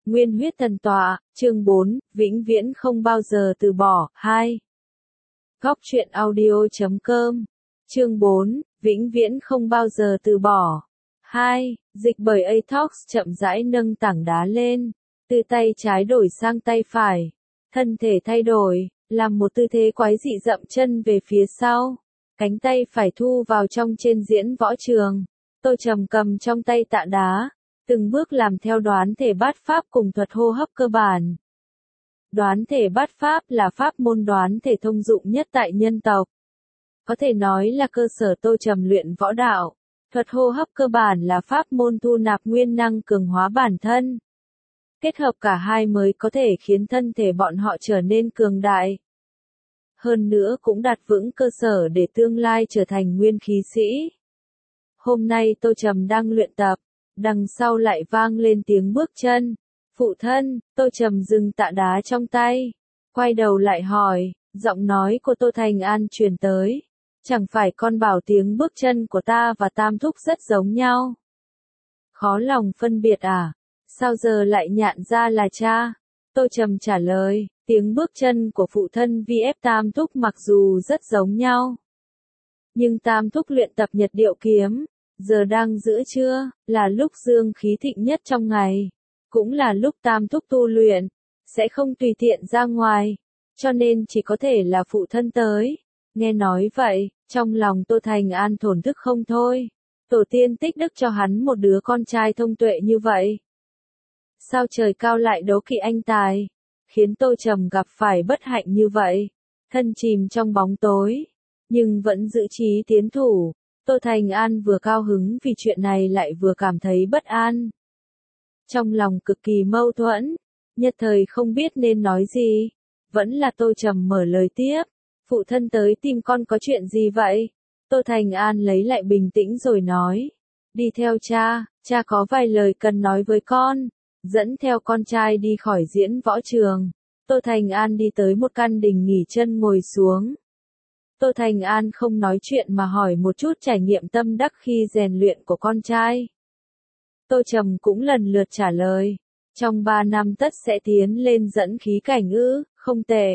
Nguyên huyết thần tọa, chương 4, vĩnh viễn không bao giờ từ bỏ, 2. Góc truyện audio.com, chương 4, vĩnh viễn không bao giờ từ bỏ, 2. Dịch bởi Atox chậm rãi nâng tảng đá lên, từ tay trái đổi sang tay phải, thân thể thay đổi, làm một tư thế quái dị dậm chân về phía sau, cánh tay phải thu vào trong trên diễn võ trường, Tô Trầm cầm trong tay tạ đá, từng bước làm theo đoán thể bát pháp cùng thuật hô hấp cơ bản. Đoán thể bát pháp là pháp môn đoán thể thông dụng nhất tại nhân tộc. Có thể nói là cơ sở Tô Trầm luyện võ đạo. Thuật hô hấp cơ bản là pháp môn thu nạp nguyên năng cường hóa bản thân. Kết hợp cả hai mới có thể khiến thân thể bọn họ trở nên cường đại. Hơn nữa cũng đặt vững cơ sở để tương lai trở thành nguyên khí sĩ. Hôm nay Tô Trầm đang luyện tập. Đằng sau lại vang lên tiếng bước chân. Phụ thân, Tô Trầm dừng tạ đá trong tay. Quay đầu lại hỏi, giọng nói của Tô Thành An truyền tới. Chẳng phải con bảo tiếng bước chân của ta và Tam Thúc rất giống nhau. Khó lòng phân biệt à? Sao giờ lại nhận ra là cha? Tô Trầm trả lời, tiếng bước chân của phụ thân VF Tam Thúc mặc dù rất giống nhau. Nhưng Tam Thúc luyện tập nhật điệu kiếm. Giờ đang giữa trưa, là lúc dương khí thịnh nhất trong ngày. Cũng là lúc Tam Thúc tu luyện, sẽ không tùy tiện ra ngoài. Cho nên chỉ có thể là phụ thân tới. Nghe nói vậy, trong lòng Tô Thành An thổn thức không thôi. Tổ tiên tích đức cho hắn một đứa con trai thông tuệ như vậy. Sao trời cao lại đố kỵ anh tài, khiến Tô Trầm gặp phải bất hạnh như vậy. Thân chìm trong bóng tối, nhưng vẫn giữ chí tiến thủ. Tô Thành An vừa cao hứng vì chuyện này lại vừa cảm thấy bất an. Trong lòng cực kỳ mâu thuẫn, nhất thời không biết nên nói gì. Vẫn là Tô Trầm mở lời tiếp. Phụ thân tới tìm con có chuyện gì vậy? Tô Thành An lấy lại bình tĩnh rồi nói. Đi theo cha, cha có vài lời cần nói với con. Dẫn theo con trai đi khỏi diễn võ trường. Tô Thành An đi tới một căn đình nghỉ chân ngồi xuống. Tô Thành An không nói chuyện mà hỏi một chút trải nghiệm tâm đắc khi rèn luyện của con trai. Tô Trầm cũng lần lượt trả lời. Trong 3 năm tất sẽ tiến lên dẫn khí cảnh ư, không tệ.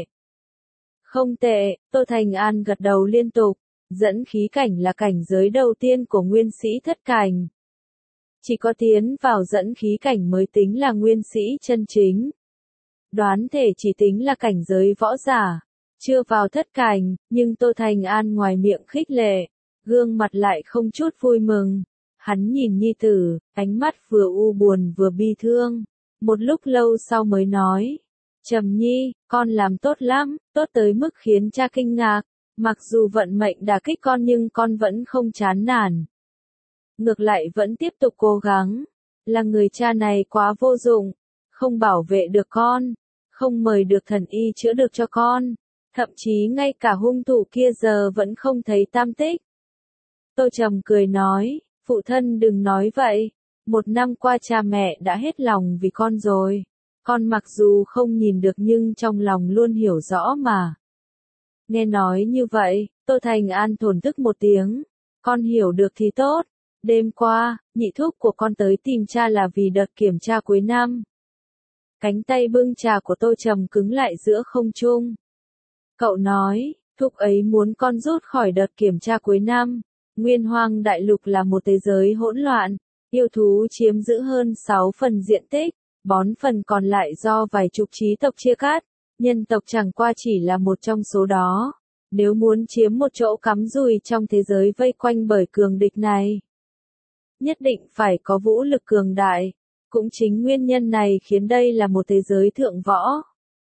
Không tệ, Tô Thành An gật đầu liên tục. Dẫn khí cảnh là cảnh giới đầu tiên của nguyên sĩ thất cảnh. Chỉ có tiến vào dẫn khí cảnh mới tính là nguyên sĩ chân chính. Đoán thể chỉ tính là cảnh giới võ giả. Chưa vào thất cảnh, nhưng Tô Thành An ngoài miệng khích lệ, gương mặt lại không chút vui mừng. Hắn nhìn nhi tử, ánh mắt vừa u buồn vừa bi thương. Một lúc lâu sau mới nói, Trầm nhi, con làm tốt lắm, tốt tới mức khiến cha kinh ngạc. Mặc dù vận mệnh đả kích con nhưng con vẫn không chán nản. Ngược lại vẫn tiếp tục cố gắng. Là người cha này quá vô dụng, không bảo vệ được con, không mời được thần y chữa được cho con. Thậm chí ngay cả hung thủ kia giờ vẫn không thấy tam tích. Tô Trầm cười nói, phụ thân đừng nói vậy. 1 năm qua cha mẹ đã hết lòng vì con rồi. Con mặc dù không nhìn được nhưng trong lòng luôn hiểu rõ mà. Nghe nói như vậy, Tô Thành An thổn thức một tiếng. Con hiểu được thì tốt. Đêm qua, nhị thúc của con tới tìm cha là vì đợt kiểm tra cuối năm. Cánh tay bưng trà của Tô Trầm cứng lại giữa không trung. Cậu nói, thúc ấy muốn con rút khỏi đợt kiểm tra cuối năm. Nguyên Hoang Đại Lục là một thế giới hỗn loạn, yêu thú chiếm giữ hơn 6 phần diện tích, bón phần còn lại do vài chục chí tộc chia cắt, nhân tộc chẳng qua chỉ là một trong số đó. Nếu muốn chiếm một chỗ cắm rùi trong thế giới vây quanh bởi cường địch này, nhất định phải có vũ lực cường đại. Cũng chính nguyên nhân này khiến đây là một thế giới thượng võ.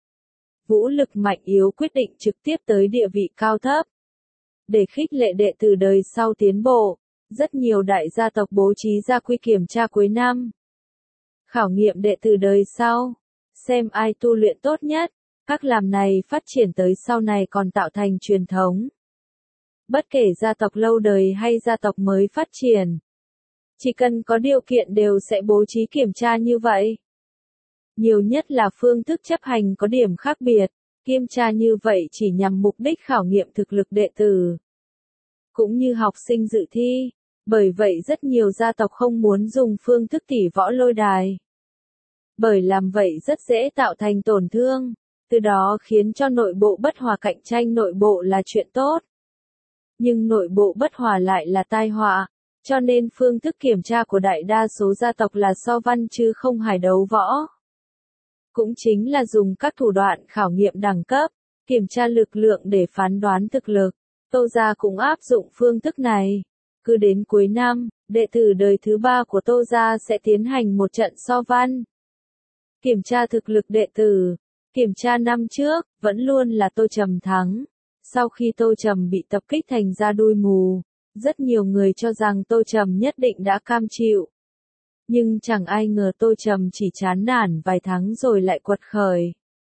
Vũ lực mạnh yếu quyết định trực tiếp tới địa vị cao thấp. Để khích lệ đệ tử đời sau tiến bộ, rất nhiều đại gia tộc bố trí ra quy kiểm tra cuối năm. Khảo nghiệm đệ tử đời sau, xem ai tu luyện tốt nhất, các làm này phát triển tới sau này còn tạo thành truyền thống. Bất kể gia tộc lâu đời hay gia tộc mới phát triển, chỉ cần có điều kiện đều sẽ bố trí kiểm tra như vậy. Nhiều nhất là phương thức chấp hành có điểm khác biệt, kiểm tra như vậy chỉ nhằm mục đích khảo nghiệm thực lực đệ tử, cũng như học sinh dự thi. Bởi vậy rất nhiều gia tộc không muốn dùng phương thức tỷ võ lôi đài. Bởi làm vậy rất dễ tạo thành tổn thương, từ đó khiến cho nội bộ bất hòa. Cạnh tranh nội bộ là chuyện tốt, nhưng nội bộ bất hòa lại là tai họa, cho nên phương thức kiểm tra của đại đa số gia tộc là so văn chứ không hài đấu võ. Cũng chính là dùng các thủ đoạn khảo nghiệm đẳng cấp, kiểm tra lực lượng để phán đoán thực lực. Tô gia cũng áp dụng phương thức này. Cứ đến cuối năm, đệ tử đời thứ 3 của Tô gia sẽ tiến hành một trận so văn. Kiểm tra thực lực đệ tử. Kiểm tra năm trước, vẫn luôn là Tô Trầm thắng. Sau khi Tô Trầm bị tập kích thành ra đuôi mù, rất nhiều người cho rằng Tô Trầm nhất định đã cam chịu. Nhưng chẳng ai ngờ Tô Trầm chỉ chán nản vài tháng rồi lại quật khởi.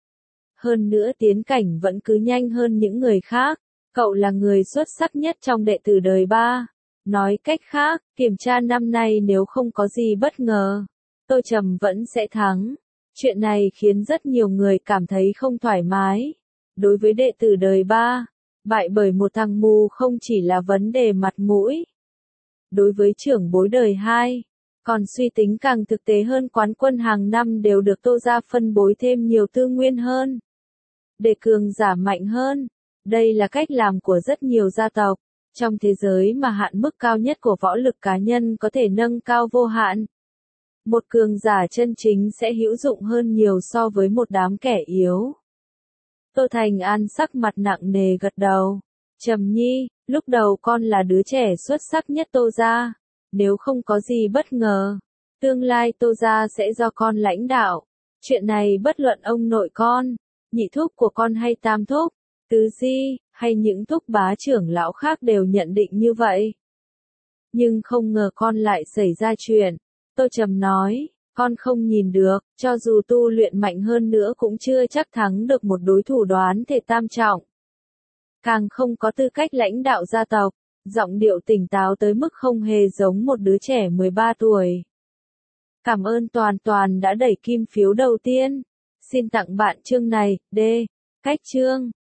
Hơn nữa tiến cảnh vẫn cứ nhanh hơn những người khác. Cậu là người xuất sắc nhất trong đệ tử đời 3. Nói cách khác, kiểm tra năm nay nếu không có gì bất ngờ, Tô Trầm vẫn sẽ thắng. Chuyện này khiến rất nhiều người cảm thấy không thoải mái. Đối với đệ tử đời 3, bại bởi một thằng mù không chỉ là vấn đề mặt mũi. Đối với trưởng bối đời 2, còn suy tính càng thực tế hơn. Quán quân hàng năm đều được Tô gia phân bối thêm nhiều tư nguyên hơn, để cường giả mạnh hơn. Đây là cách làm của rất nhiều gia tộc. Trong thế giới mà hạn mức cao nhất của võ lực cá nhân có thể nâng cao vô hạn, một cường giả chân chính sẽ hữu dụng hơn nhiều so với một đám kẻ yếu. Tô Thành An sắc mặt nặng nề gật đầu. Trầm Nhi, lúc đầu con là đứa trẻ xuất sắc nhất Tô gia. Nếu không có gì bất ngờ, tương lai Tô gia sẽ do con lãnh đạo. Chuyện này bất luận ông nội con, nhị thúc của con hay tam thúc, tứ di, hay những thúc bá trưởng lão khác đều nhận định như vậy. Nhưng không ngờ con lại xảy ra chuyện. Tô Trầm nói, con không nhìn được, cho dù tu luyện mạnh hơn nữa cũng chưa chắc thắng được một đối thủ đoán thể tam trọng. Càng không có tư cách lãnh đạo gia tộc. Giọng điệu tỉnh táo tới mức không hề giống một đứa trẻ 13 tuổi. Cảm ơn Toàn đã đẩy kim phiếu đầu tiên. Xin tặng bạn chương này, D. Cách chương.